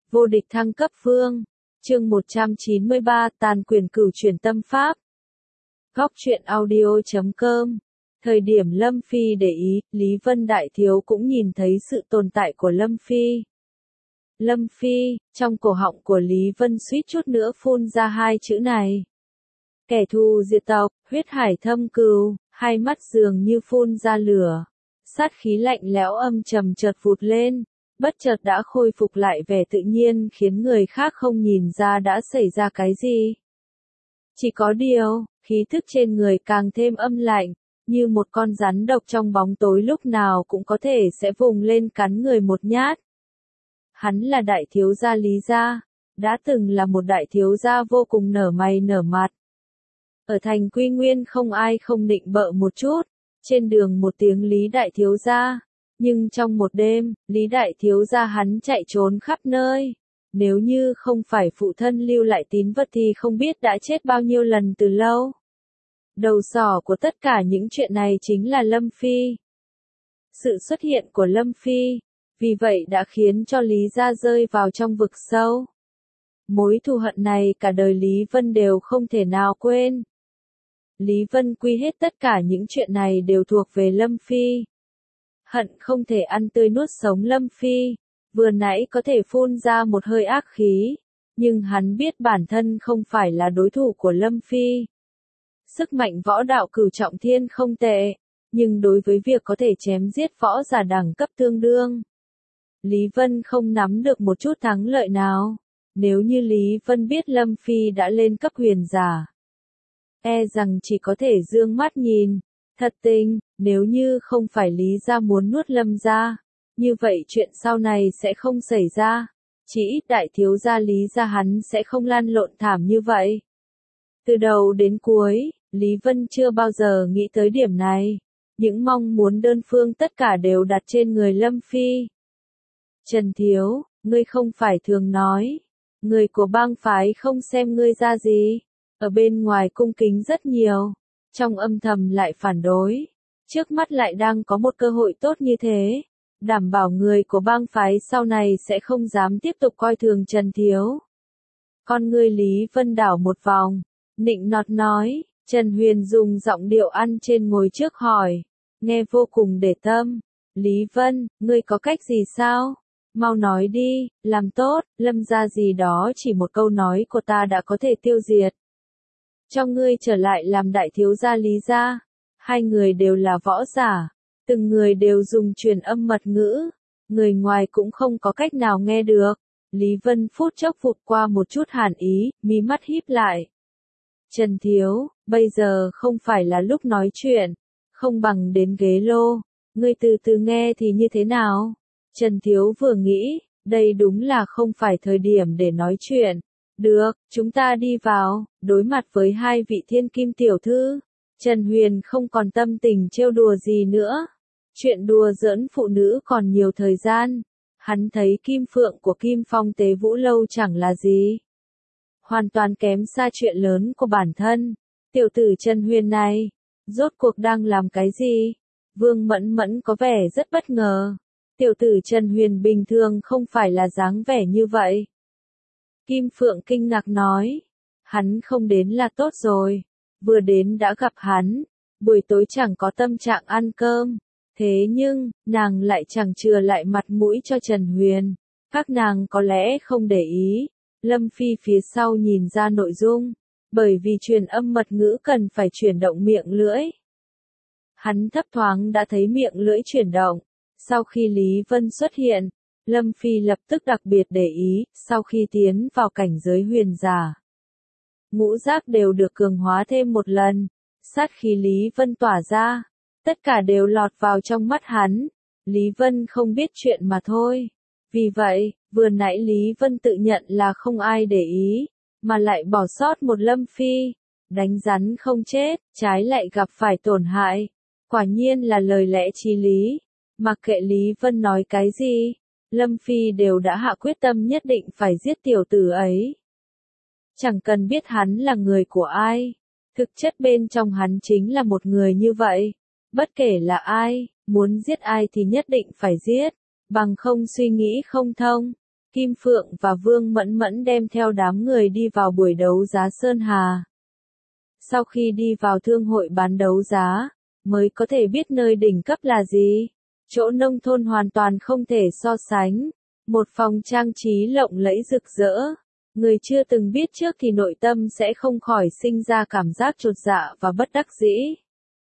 Vô địch thăng cấp vương. Chương 193 tàn quyền cửu chuyển tâm pháp. Góc truyện audio.com. Thời điểm Lâm Phi để ý, Lý Vân Đại Thiếu cũng nhìn thấy sự tồn tại của Lâm Phi. Lâm Phi, trong cổ họng của Lý Vân suýt chút nữa phun ra hai chữ này. Kẻ thù diệt tộc, huyết hải thâm cừu, hai mắt dường như phun ra lửa. Sát khí lạnh lẽo âm trầm chợt vụt lên, bất chợt đã khôi phục lại vẻ tự nhiên khiến người khác không nhìn ra đã xảy ra cái gì. Chỉ có điều, khí thức trên người càng thêm âm lạnh, như một con rắn độc trong bóng tối lúc nào cũng có thể sẽ vùng lên cắn người một nhát. Hắn là đại thiếu gia Lý gia, đã từng là một đại thiếu gia vô cùng nở mày nở mặt. Ở thành Quy Nguyên không ai không nịnh bợ một chút, trên đường một tiếng Lý đại thiếu gia, nhưng trong một đêm, Lý đại thiếu gia hắn chạy trốn khắp nơi. Nếu như không phải phụ thân lưu lại tín vật thì không biết đã chết bao nhiêu lần từ lâu. Đầu sỏ của tất cả những chuyện này chính là Lâm Phi. Sự xuất hiện của Lâm Phi, vì vậy đã khiến cho Lý gia rơi vào trong vực sâu. Mối thù hận này cả đời Lý Vân đều không thể nào quên. Lý Vân quy hết tất cả những chuyện này đều thuộc về Lâm Phi. Hận không thể ăn tươi nuốt sống Lâm Phi, vừa nãy có thể phun ra một hơi ác khí, nhưng hắn biết bản thân không phải là đối thủ của Lâm Phi. Sức mạnh võ đạo cửu trọng thiên không tệ, nhưng đối với việc có thể chém giết võ giả đẳng cấp tương đương, Lý Vân không nắm được một chút thắng lợi nào. Nếu như Lý Vân biết Lâm Phi đã lên cấp huyền giả, e rằng chỉ có thể dương mắt nhìn. Thật tình, nếu như không phải Lý gia muốn nuốt Lâm gia, như vậy chuyện sau này sẽ không xảy ra. Chỉ ít đại thiếu gia Lý gia hắn sẽ không lăn lộn thảm như vậy. Từ đầu đến cuối, Lý Vân chưa bao giờ nghĩ tới điểm này. Những mong muốn đơn phương tất cả đều đặt trên người Lâm Phi. Trần Thiếu, ngươi không phải thường nói, người của bang phái không xem ngươi ra gì, ở bên ngoài cung kính rất nhiều, trong âm thầm lại phản đối, trước mắt lại đang có một cơ hội tốt như thế, đảm bảo người của bang phái sau này sẽ không dám tiếp tục coi thường Trần Thiếu. Con ngươi Lý Vân đảo một vòng, nịnh nọt nói. Trần Huyền dùng giọng điệu ăn trên ngồi trước hỏi, nghe vô cùng để tâm. Lý Vân, ngươi có cách gì sao? Mau nói đi, làm tốt, Lâm gia gì đó chỉ một câu nói của ta đã có thể tiêu diệt. Cho ngươi trở lại làm đại thiếu gia Lý gia. Hai người đều là võ giả, từng người đều dùng truyền âm mật ngữ, người ngoài cũng không có cách nào nghe được. Lý Vân phút chốc vụt qua một chút hàn ý, mí mắt híp lại. Trần Thiếu, bây giờ không phải là lúc nói chuyện, không bằng đến ghế lô, ngươi từ từ nghe thì như thế nào? Trần Thiếu vừa nghĩ, đây đúng là không phải thời điểm để nói chuyện. Được, chúng ta đi vào, đối mặt với hai vị thiên kim tiểu thư. Trần Huyền không còn tâm tình trêu đùa gì nữa. Chuyện đùa giỡn phụ nữ còn nhiều thời gian. Hắn thấy kim phượng của Kim Phong Tế Vũ Lâu chẳng là gì. Hoàn toàn kém xa chuyện lớn của bản thân. Tiểu tử Trần Huyền này, rốt cuộc đang làm cái gì? Vương Mẫn Mẫn có vẻ rất bất ngờ. Tiểu tử Trần Huyền bình thường không phải là dáng vẻ như vậy. Kim Phượng kinh ngạc nói, hắn không đến là tốt rồi, vừa đến đã gặp hắn, buổi tối chẳng có tâm trạng ăn cơm, thế nhưng, nàng lại chẳng chừa lại mặt mũi cho Trần Huyền, các nàng có lẽ không để ý, Lâm Phi phía sau nhìn ra nội dung, bởi vì truyền âm mật ngữ cần phải chuyển động miệng lưỡi. Hắn thấp thoáng đã thấy miệng lưỡi chuyển động, sau khi Lý Vân xuất hiện, Lâm Phi lập tức đặc biệt để ý, sau khi tiến vào cảnh giới huyền giả. Ngũ giác đều được cường hóa thêm một lần, sát khí Lý Vân tỏa ra, tất cả đều lọt vào trong mắt hắn, Lý Vân không biết chuyện mà thôi. Vì vậy, vừa nãy Lý Vân tự nhận là không ai để ý, mà lại bỏ sót một Lâm Phi, đánh rắn không chết, trái lại gặp phải tổn hại. Quả nhiên là lời lẽ chí lý, mặc kệ Lý Vân nói cái gì. Lâm Phi đều đã hạ quyết tâm nhất định phải giết tiểu tử ấy. Chẳng cần biết hắn là người của ai, thực chất bên trong hắn chính là một người như vậy. Bất kể là ai, muốn giết ai thì nhất định phải giết, bằng không suy nghĩ không thông. Kim Phượng và Vương Mẫn Mẫn đem theo đám người đi vào buổi đấu giá Sơn Hà. Sau khi đi vào thương hội bán đấu giá, mới có thể biết nơi đỉnh cấp là gì. Chỗ nông thôn hoàn toàn không thể so sánh. Một phòng trang trí lộng lẫy rực rỡ. Người chưa từng biết trước thì nội tâm sẽ không khỏi sinh ra cảm giác chột dạ và bất đắc dĩ.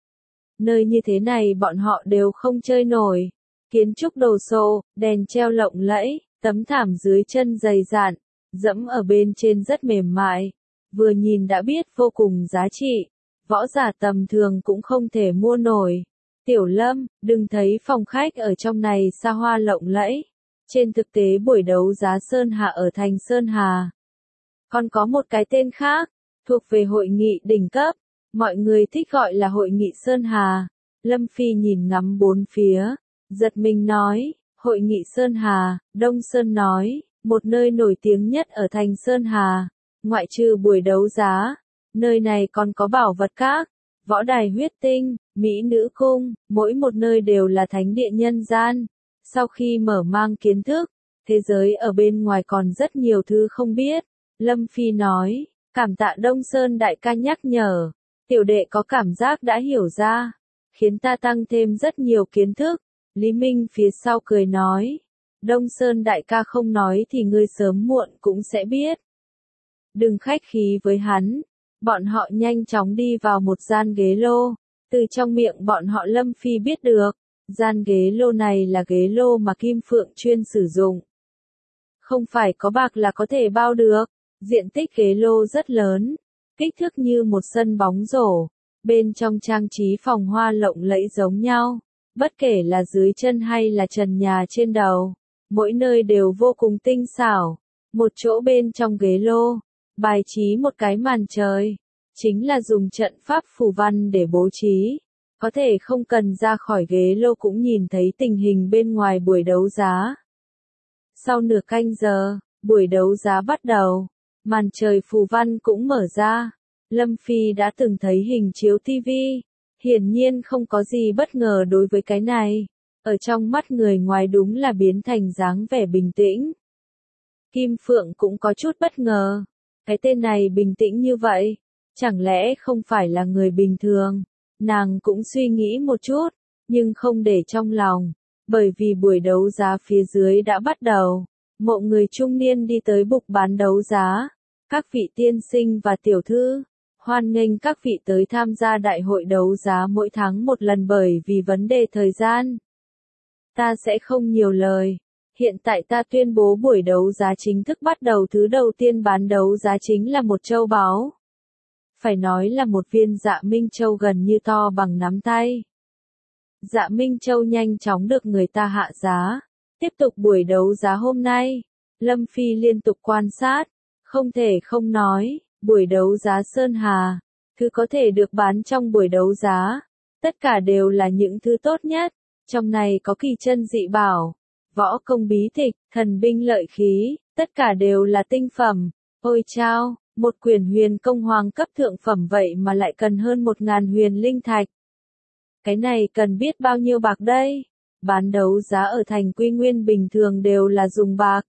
Nơi như thế này bọn họ đều không chơi nổi. Kiến trúc đồ sộ, đèn treo lộng lẫy, tấm thảm dưới chân dày dặn, dẫm ở bên trên rất mềm mại. Vừa nhìn đã biết vô cùng giá trị. Võ giả tầm thường cũng không thể mua nổi. Tiểu Lâm, đừng thấy phòng khách ở trong này xa hoa lộng lẫy. Trên thực tế buổi đấu giá Sơn Hà ở thành Sơn Hà. Còn có một cái tên khác, thuộc về hội nghị đỉnh cấp. Mọi người thích gọi là hội nghị Sơn Hà. Lâm Phi nhìn ngắm bốn phía, giật mình nói, hội nghị Sơn Hà, Đông Sơn nói, một nơi nổi tiếng nhất ở thành Sơn Hà. Ngoại trừ buổi đấu giá, nơi này còn có bảo vật các, võ đài huyết tinh, mỹ nữ cung, mỗi một nơi đều là thánh địa nhân gian. Sau khi mở mang kiến thức, thế giới ở bên ngoài còn rất nhiều thứ không biết. Lâm Phi nói, cảm tạ Đông Sơn đại ca nhắc nhở, tiểu đệ có cảm giác đã hiểu ra, khiến ta tăng thêm rất nhiều kiến thức. Lý Minh phía sau cười nói, Đông Sơn đại ca không nói thì ngươi sớm muộn cũng sẽ biết. Đừng khách khí với hắn. Bọn họ nhanh chóng đi vào một gian ghế lô. Từ trong miệng bọn họ Lâm Phi biết được, gian ghế lô này là ghế lô mà Kim Phượng chuyên sử dụng. Không phải có bạc là có thể bao được. Diện tích ghế lô rất lớn, kích thước như một sân bóng rổ. Bên trong trang trí phòng hoa lộng lẫy giống nhau, bất kể là dưới chân hay là trần nhà trên đầu, mỗi nơi đều vô cùng tinh xảo. Một chỗ bên trong ghế lô, bài trí một cái màn trời, chính là dùng trận pháp phù văn để bố trí. Có thể không cần ra khỏi ghế lô cũng nhìn thấy tình hình bên ngoài buổi đấu giá. Sau nửa canh giờ, buổi đấu giá bắt đầu. Màn trời phù văn cũng mở ra. Lâm Phi đã từng thấy hình chiếu TV. Hiển nhiên không có gì bất ngờ đối với cái này. Ở trong mắt người ngoài đúng là biến thành dáng vẻ bình tĩnh. Kim Phượng cũng có chút bất ngờ. Cái tên này bình tĩnh như vậy. Chẳng lẽ không phải là người bình thường? Nàng cũng suy nghĩ một chút, nhưng không để trong lòng. Bởi vì buổi đấu giá phía dưới đã bắt đầu. Mộ người trung niên đi tới bục bán đấu giá. Các vị tiên sinh và tiểu thư, hoan nghênh các vị tới tham gia đại hội đấu giá mỗi tháng một lần bởi vì vấn đề thời gian. Ta sẽ không nhiều lời. Hiện tại ta tuyên bố buổi đấu giá chính thức bắt đầu. Thứ đầu tiên bán đấu giá chính là một châu báu. Phải nói là một viên Dạ Minh Châu gần như to bằng nắm tay. Dạ Minh Châu nhanh chóng được người ta hạ giá. Tiếp tục buổi đấu giá hôm nay, Lâm Phi liên tục quan sát. Không thể không nói, buổi đấu giá Sơn Hà, thứ có thể được bán trong buổi đấu giá, tất cả đều là những thứ tốt nhất. Trong này có kỳ chân dị bảo, võ công bí tịch, thần binh lợi khí, tất cả đều là tinh phẩm. Ôi chao, một quyển huyền công hoàng cấp thượng phẩm vậy mà lại cần hơn 1000 huyền linh thạch. Cái này cần biết bao nhiêu bạc đây? Bán đấu giá ở thành Quy Nguyên bình thường đều là dùng bạc.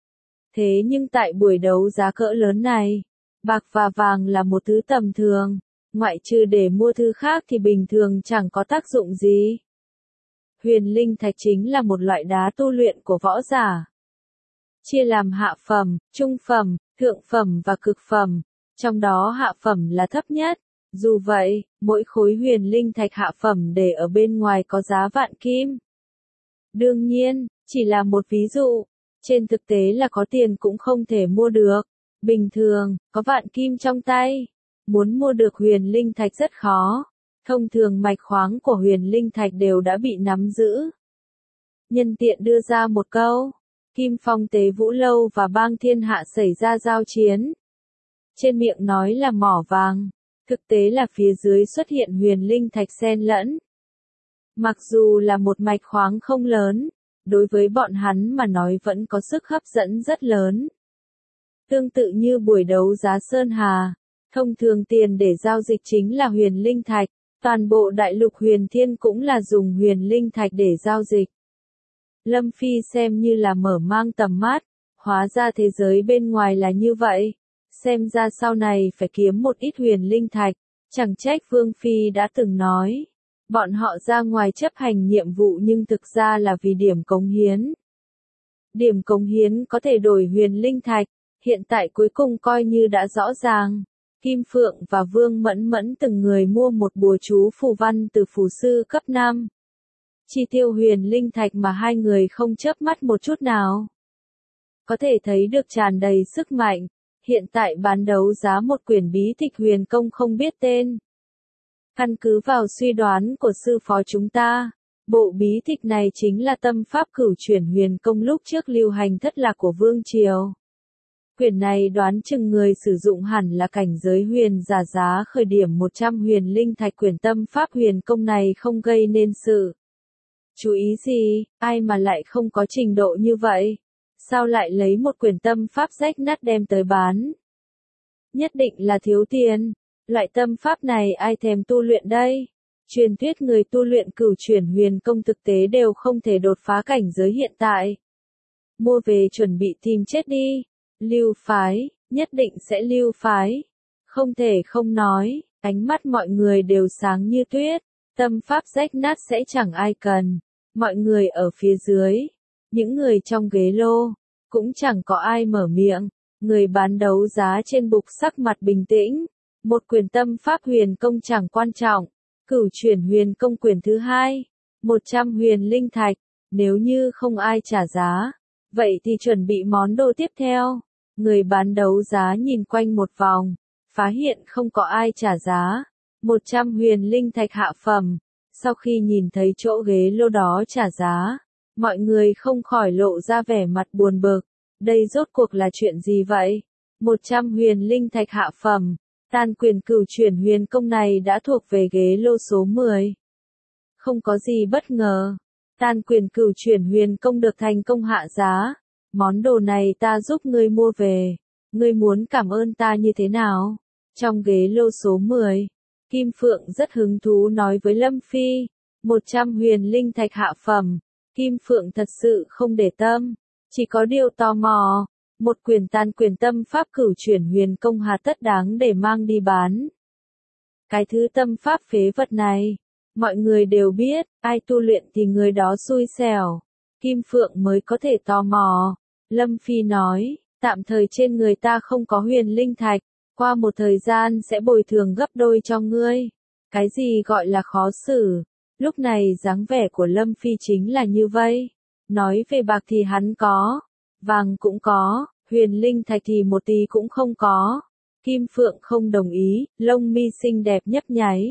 Thế nhưng tại buổi đấu giá cỡ lớn này, bạc và vàng là một thứ tầm thường, ngoại trừ để mua thứ khác thì bình thường chẳng có tác dụng gì. Huyền linh thạch chính là một loại đá tu luyện của võ giả. Chia làm hạ phẩm, trung phẩm, thượng phẩm và cực phẩm, trong đó hạ phẩm là thấp nhất. Dù vậy, mỗi khối huyền linh thạch hạ phẩm để ở bên ngoài có giá vạn kim. Đương nhiên, chỉ là một ví dụ. Trên thực tế là có tiền cũng không thể mua được. Bình thường, có vạn kim trong tay, muốn mua được huyền linh thạch rất khó. Thông thường mạch khoáng của huyền linh thạch đều đã bị nắm giữ. Nhân tiện đưa ra một câu, Kim Phong Tế Vũ Lâu và Bang Thiên Hạ xảy ra giao chiến. Trên miệng nói là mỏ vàng, thực tế là phía dưới xuất hiện huyền linh thạch xen lẫn. Mặc dù là một mạch khoáng không lớn, đối với bọn hắn mà nói vẫn có sức hấp dẫn rất lớn. Tương tự như buổi đấu giá Sơn Hà, thông thường tiền để giao dịch chính là huyền linh thạch, toàn bộ đại lục huyền thiên cũng là dùng huyền linh thạch để giao dịch. Lâm Phi xem như là mở mang tầm mắt, Hóa ra thế giới bên ngoài là như vậy. Xem ra sau này phải kiếm một ít huyền linh thạch. Chẳng trách Vương Phi đã từng nói. Bọn họ ra ngoài chấp hành nhiệm vụ nhưng thực ra là vì điểm cống hiến. Điểm cống hiến có thể đổi huyền linh thạch. Hiện tại cuối cùng coi như đã rõ ràng. Kim Phượng và Vương Mẫn Mẫn từng người mua một bùa chú phù văn từ phù sư cấp 5. Chi tiêu huyền linh thạch mà hai người không chớp mắt một chút nào. Có thể thấy được tràn đầy sức mạnh. Hiện tại bán đấu giá một quyển bí tịch huyền công không biết tên. Căn cứ vào suy đoán của sư phó chúng ta, bộ bí tịch này chính là tâm pháp cửu chuyển huyền công lúc trước lưu hành thất lạc của Vương Triều. Quyển này đoán chừng người sử dụng hẳn là cảnh giới huyền giả, giá khởi điểm 100 huyền linh thạch. Quyển tâm pháp huyền công này không gây nên sự chú ý gì, ai mà lại không có trình độ như vậy. Sao lại lấy một quyển tâm pháp rách nát đem tới bán? Nhất định là thiếu tiền. Loại tâm pháp này ai thèm tu luyện đây? Truyền thuyết người tu luyện cửu chuyển huyền công thực tế đều không thể đột phá cảnh giới hiện tại. Mua về chuẩn bị tìm chết đi. Lưu phái, nhất định sẽ lưu phái. Không thể không nói, ánh mắt mọi người đều sáng như tuyết. Tâm pháp rách nát sẽ chẳng ai cần. Mọi người ở phía dưới, những người trong ghế lô, cũng chẳng có ai mở miệng. Người bán đấu giá trên bục sắc mặt bình tĩnh. Một quyển tâm pháp huyền công chẳng quan trọng. Cửu chuyển huyền công quyển thứ 2. 100 huyền linh thạch. Nếu như không ai trả giá, vậy thì chuẩn bị món đồ tiếp theo. Người bán đấu giá nhìn quanh một vòng, phát hiện không có ai trả giá. 100 huyền linh thạch hạ phẩm. Sau khi nhìn thấy chỗ ghế lô đó trả giá, mọi người không khỏi lộ ra vẻ mặt buồn bực. Đây rốt cuộc là chuyện gì vậy? 100 huyền linh thạch hạ phẩm. Tàn quyền cửu chuyển huyền công này đã thuộc về ghế lô số 10. Không có gì bất ngờ. Tàn quyền cửu chuyển huyền công được thành công hạ giá. Món đồ này ta giúp ngươi mua về. Ngươi muốn cảm ơn ta như thế nào? Trong ghế lô số 10, Kim Phượng rất hứng thú nói với Lâm Phi. 100 huyền linh thạch hạ phẩm. Kim Phượng thật sự không để tâm. Chỉ có điều tò mò. Một quyển tàn quyền tâm pháp cửu chuyển huyền công hà tất đáng để mang đi bán. Cái thứ tâm pháp phế vật này, mọi người đều biết, ai tu luyện thì người đó xui xẻo. Kim Phượng mới có thể tò mò. Lâm Phi nói, tạm thời trên người ta không có huyền linh thạch, qua một thời gian sẽ bồi thường gấp đôi cho ngươi. Cái gì gọi là khó xử? Lúc này dáng vẻ của Lâm Phi chính là như vậy. Nói về bạc thì hắn có, vàng cũng có, huyền linh thạch thì một tí cũng không có. Kim Phượng không đồng ý, lông mi xinh đẹp nhấp nháy.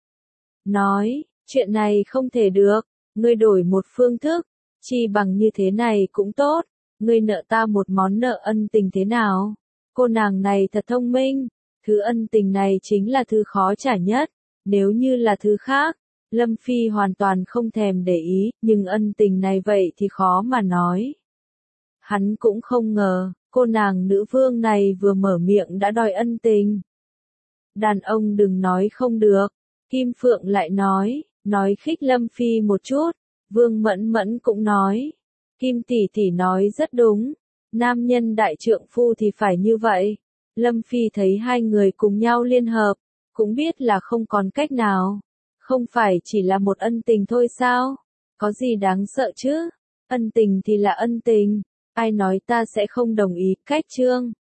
Nói, chuyện này không thể được, ngươi đổi một phương thức, chi bằng như thế này cũng tốt, ngươi nợ ta một món nợ ân tình thế nào? Cô nàng này thật thông minh, thứ ân tình này chính là thứ khó trả nhất, nếu như là thứ khác, Lâm Phi hoàn toàn không thèm để ý, nhưng ân tình này vậy thì khó mà nói. Hắn cũng không ngờ, cô nàng nữ vương này vừa mở miệng đã đòi ân tình. Đàn ông đừng nói không được, Kim Phượng lại nói khích Lâm Phi một chút, Vương Mẫn Mẫn cũng nói. Kim tỷ tỷ nói rất đúng, nam nhân đại trượng phu thì phải như vậy. Lâm Phi thấy hai người cùng nhau liên hợp, cũng biết là không còn cách nào. Không phải chỉ là một ân tình thôi sao? Có gì đáng sợ chứ? Ân tình thì là ân tình. Ai nói ta sẽ không đồng ý? Cách chương